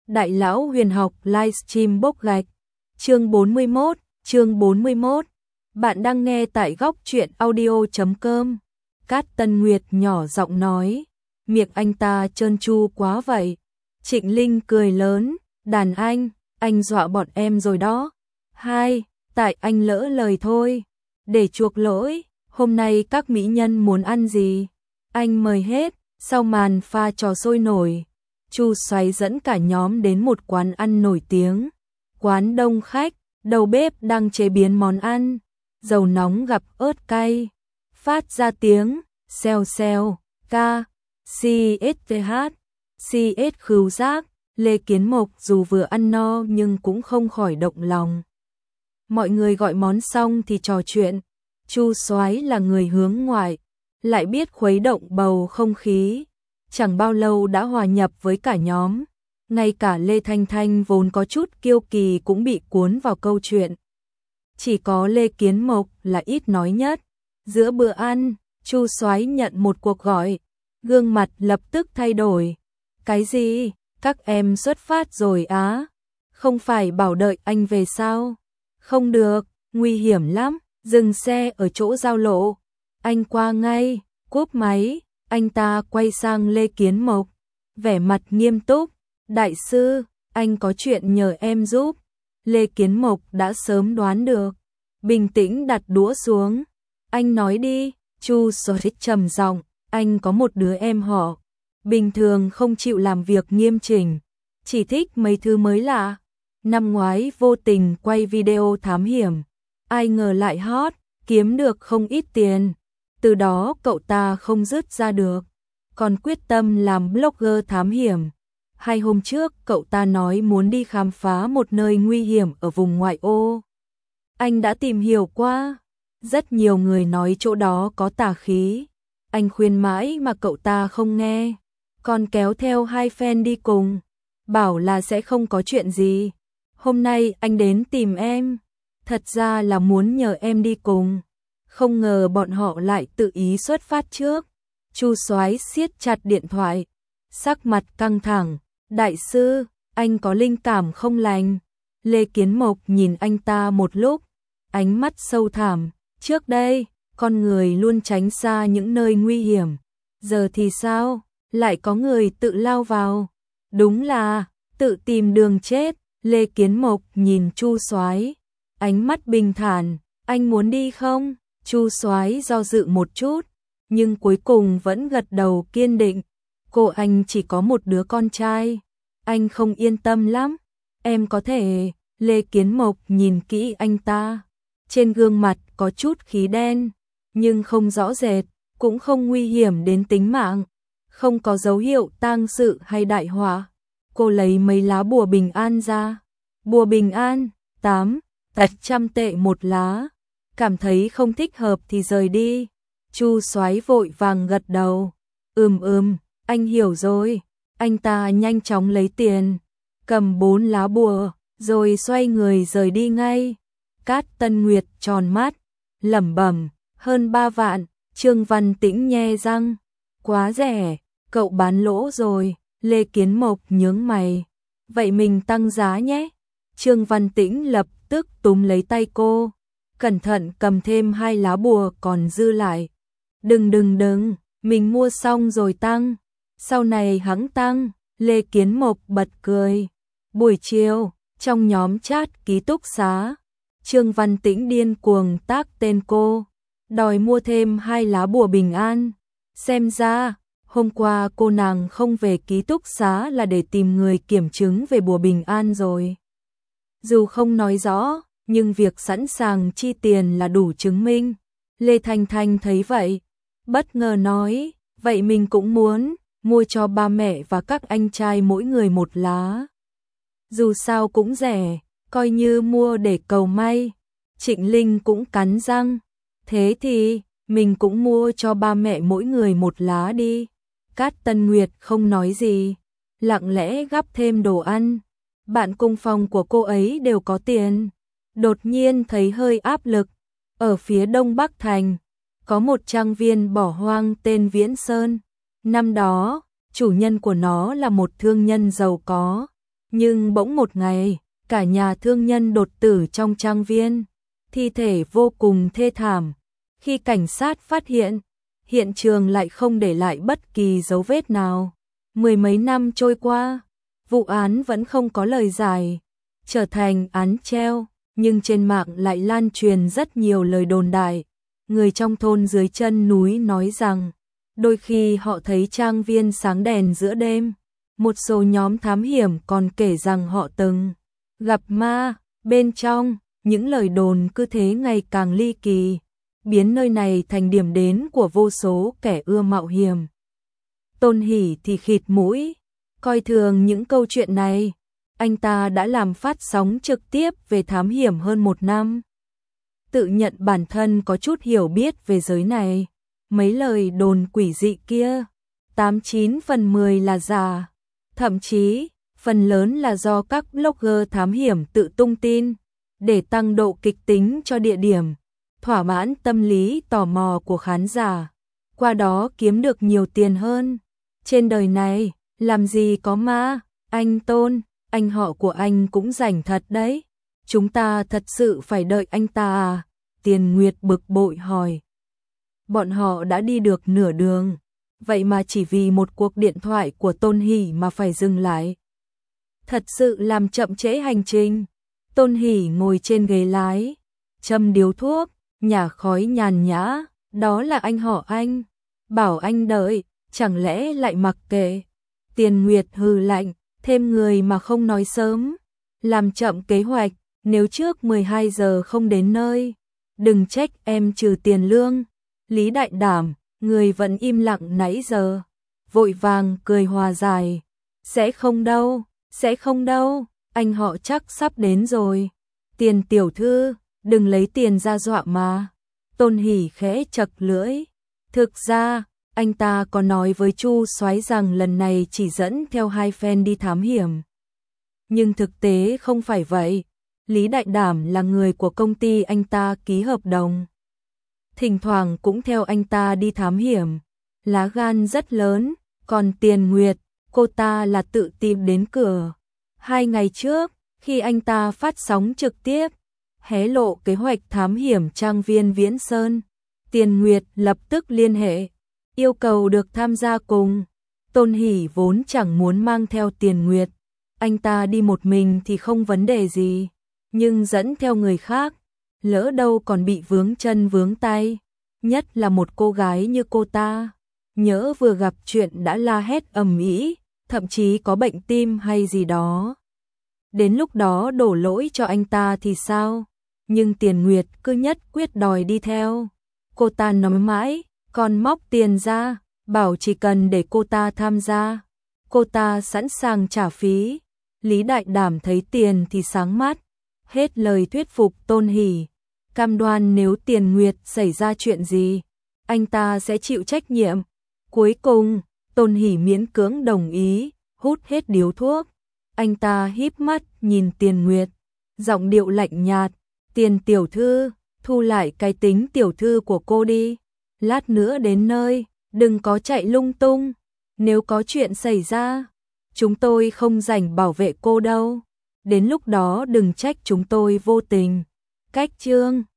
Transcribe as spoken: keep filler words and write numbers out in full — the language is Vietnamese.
Đại lão huyền học livestream bốc gạch. Chương bốn mươi mốt, chương bốn mươi mốt. Bạn đang nghe tại góc truyện audio chấm com. Cát Tân Nguyệt nhỏ giọng nói, miệng anh ta trơn tru quá vậy. Trịnh Linh cười lớn, đàn anh, anh dọa bọn em rồi đó. Hai, tại anh lỡ lời thôi. Để chuộc lỗi, hôm nay các mỹ nhân muốn ăn gì? Anh mời hết. Sau màn pha trò sôi nổi, Chu Soái dẫn cả nhóm đến một quán ăn nổi tiếng. Quán đông khách, đầu bếp đang chế biến món ăn, dầu nóng gặp ớt cay, phát ra tiếng xèo xèo, ca, xê ét tê hát, xê ét khứu giác. Lê Kiến Mộc dù vừa ăn no nhưng cũng không khỏi động lòng. Mọi người gọi món xong thì trò chuyện, Chu Soái là người hướng ngoại, lại biết khuấy động bầu không khí, chẳng bao lâu đã hòa nhập với cả nhóm, ngay cả Lê Thanh Thanh vốn có chút kiêu kỳ cũng bị cuốn vào câu chuyện. Chỉ có Lê Kiến Mộc là ít nói nhất. Giữa bữa ăn, Chu Soái nhận một cuộc gọi, gương mặt lập tức thay đổi. Cái gì? Các em xuất phát rồi á? Không phải bảo đợi anh về sao? Không được, nguy hiểm lắm, dừng xe ở chỗ giao lộ. Anh qua ngay, cúp máy, anh ta quay sang Lê Kiến Mộc, vẻ mặt nghiêm túc, đại sư, anh có chuyện nhờ em giúp. Lê Kiến Mộc đã sớm đoán được, bình tĩnh đặt đũa xuống, anh nói đi. Chu Soái trầm giọng, anh có một đứa em họ, bình thường không chịu làm việc nghiêm chỉnh, chỉ thích mấy thứ mới lạ. Năm ngoái vô tình quay video thám hiểm, ai ngờ lại hot, kiếm được không ít tiền. Từ đó cậu ta không dứt ra được, còn quyết tâm làm blogger thám hiểm. Hai hôm trước cậu ta nói muốn đi khám phá một nơi nguy hiểm ở vùng ngoại ô. Anh đã tìm hiểu qua, rất nhiều người nói chỗ đó có tà khí. Anh khuyên mãi mà cậu ta không nghe, còn kéo theo hai fan đi cùng, bảo là sẽ không có chuyện gì. Hôm nay anh đến tìm em, thật ra là muốn nhờ em đi cùng. Không ngờ bọn họ lại tự ý xuất phát trước. Chu Soái siết chặt điện thoại, sắc mặt căng thẳng. Đại sư, anh có linh cảm không lành? Lê Kiến Mộc nhìn anh ta một lúc, ánh mắt sâu thẳm. Trước đây, con người luôn tránh xa những nơi nguy hiểm. Giờ thì sao? Lại có người tự lao vào. Đúng là tự tìm đường chết. Lê Kiến Mộc nhìn Chu Soái, ánh mắt bình thản. Anh muốn đi không? Chu Soái do dự một chút, nhưng cuối cùng vẫn gật đầu kiên định. Cô anh chỉ có một đứa con trai, anh không yên tâm lắm. Em có thể. Lê Kiến Mộc nhìn kỹ anh ta, trên gương mặt có chút khí đen, nhưng không rõ rệt, cũng không nguy hiểm đến tính mạng, không có dấu hiệu tang sự hay đại họa. Cô lấy mấy lá bùa bình an ra. Bùa bình an, tám, trăm tệ một lá. Cảm thấy không thích hợp thì rời đi. Chu Soái vội vàng gật đầu. Ừm ừm, anh hiểu rồi. Anh ta nhanh chóng lấy tiền, cầm bốn lá bùa, rồi xoay người rời đi ngay. Cát Tân Nguyệt tròn mắt, lẩm bẩm, hơn ba vạn. Trương Văn Tĩnh nhe răng, quá rẻ, cậu bán lỗ rồi. Lê Kiến Mộc nhướng mày, vậy mình tăng giá nhé. Trương Văn Tĩnh lập tức túm lấy tay cô, cẩn thận cầm thêm hai lá bùa còn dư lại. Đừng đừng đừng, mình mua xong rồi tăng, sau này hắn tăng. Lê Kiến Mộc bật cười. Buổi chiều, trong nhóm chat ký túc xá, Trương Văn Tĩnh điên cuồng tác tên cô, đòi mua thêm hai lá bùa bình an. Xem ra, hôm qua cô nàng không về ký túc xá là để tìm người kiểm chứng về bùa bình an rồi. Dù không nói rõ, nhưng việc sẵn sàng chi tiền là đủ chứng minh. Lê Thanh Thanh thấy vậy, bất ngờ nói, vậy mình cũng muốn, mua cho ba mẹ và các anh trai mỗi người một lá. Dù sao cũng rẻ, coi như mua để cầu may. Trịnh Linh cũng cắn răng, thế thì, mình cũng mua cho ba mẹ mỗi người một lá đi. Cát Tân Nguyệt không nói gì, lặng lẽ gắp thêm đồ ăn. Bạn cùng phòng của cô ấy đều có tiền. Đột nhiên thấy hơi áp lực. Ở phía đông bắc thành, có một trang viên bỏ hoang tên Viễn Sơn. Năm đó, chủ nhân của nó là một thương nhân giàu có. Nhưng bỗng một ngày, cả nhà thương nhân đột tử trong trang viên, thi thể vô cùng thê thảm. Khi cảnh sát phát hiện, hiện trường lại không để lại bất kỳ dấu vết nào. Mười mấy năm trôi qua, vụ án vẫn không có lời giải, trở thành án treo, nhưng trên mạng lại lan truyền rất nhiều lời đồn đại. Người trong thôn dưới chân núi nói rằng, đôi khi họ thấy trang viên sáng đèn giữa đêm. Một số nhóm thám hiểm còn kể rằng họ từng gặp ma bên trong. Những lời đồn cứ thế ngày càng ly kỳ, biến nơi này thành điểm đến của vô số kẻ ưa mạo hiểm. Tôn Hỷ thì khịt mũi, coi thường những câu chuyện này. Anh ta đã làm phát sóng trực tiếp về thám hiểm hơn một năm. Tự nhận bản thân có chút hiểu biết về giới này. Mấy lời đồn quỷ dị kia, tám chín phần mười là giả. Thậm chí, phần lớn là do các blogger thám hiểm tự tung tin, để tăng độ kịch tính cho địa điểm, thỏa mãn tâm lý tò mò của khán giả, qua đó kiếm được nhiều tiền hơn. Trên đời này, làm gì có ma, anh Tôn, anh họ của anh cũng rảnh thật đấy. Chúng ta thật sự phải đợi anh ta à? Tiền Nguyệt bực bội hỏi. Bọn họ đã đi được nửa đường, vậy mà chỉ vì một cuộc điện thoại của Tôn Hỷ mà phải dừng lại. Thật sự làm chậm trễ hành trình. Tôn Hỷ ngồi trên ghế lái, châm điếu thuốc, nhả khói nhàn nhã. Đó là anh họ anh, bảo anh đợi, chẳng lẽ lại mặc kệ? Tiền Nguyệt hừ lạnh, thêm người mà không nói sớm, làm chậm kế hoạch. Nếu trước mười hai giờ không đến nơi, đừng trách em trừ tiền lương. Lý Đại Đảm, người vẫn im lặng nãy giờ, vội vàng cười hòa giải. Sẽ không đâu, sẽ không đâu, anh họ chắc sắp đến rồi. Tiền tiểu thư, đừng lấy tiền ra dọa mà. Tôn Hỷ khẽ chật lưỡi. Thực ra, anh ta có nói với Chu Soái rằng lần này chỉ dẫn theo hai fan đi thám hiểm. Nhưng thực tế không phải vậy. Lý Đại Đảm là người của công ty anh ta ký hợp đồng, thỉnh thoảng cũng theo anh ta đi thám hiểm, lá gan rất lớn. Còn Tiền Nguyệt, cô ta là tự tìm đến cửa. Hai ngày trước, khi anh ta phát sóng trực tiếp, hé lộ kế hoạch thám hiểm trang viên Viễn Sơn, Tiền Nguyệt lập tức liên hệ, yêu cầu được tham gia cùng. Tôn Hỷ vốn chẳng muốn mang theo Tiền Nguyệt, anh ta đi một mình thì không vấn đề gì, nhưng dẫn theo người khác, lỡ đâu còn bị vướng chân vướng tay, nhất là một cô gái như cô ta, nhỡ vừa gặp chuyện đã la hét ầm ĩ, thậm chí có bệnh tim hay gì đó. Đến lúc đó đổ lỗi cho anh ta thì sao? Nhưng Tiền Nguyệt cứ nhất quyết đòi đi theo. Cô ta nói mãi, còn móc tiền ra, bảo chỉ cần để cô ta tham gia, cô ta sẵn sàng trả phí. Lý Đại Đảm thấy tiền thì sáng mắt, hết lời thuyết phục Tôn Hỷ, cam đoan nếu Tiền Nguyệt xảy ra chuyện gì, anh ta sẽ chịu trách nhiệm. Cuối cùng, Tôn Hỷ miễn cưỡng đồng ý, hút hết điếu thuốc. Anh ta híp mắt nhìn Tiền Nguyệt, giọng điệu lạnh nhạt, Tiền tiểu thư, thu lại cái tính tiểu thư của cô đi. Lát nữa đến nơi, đừng có chạy lung tung. Nếu có chuyện xảy ra, chúng tôi không rảnh bảo vệ cô đâu. Đến lúc đó đừng trách chúng tôi vô tình. Cách chương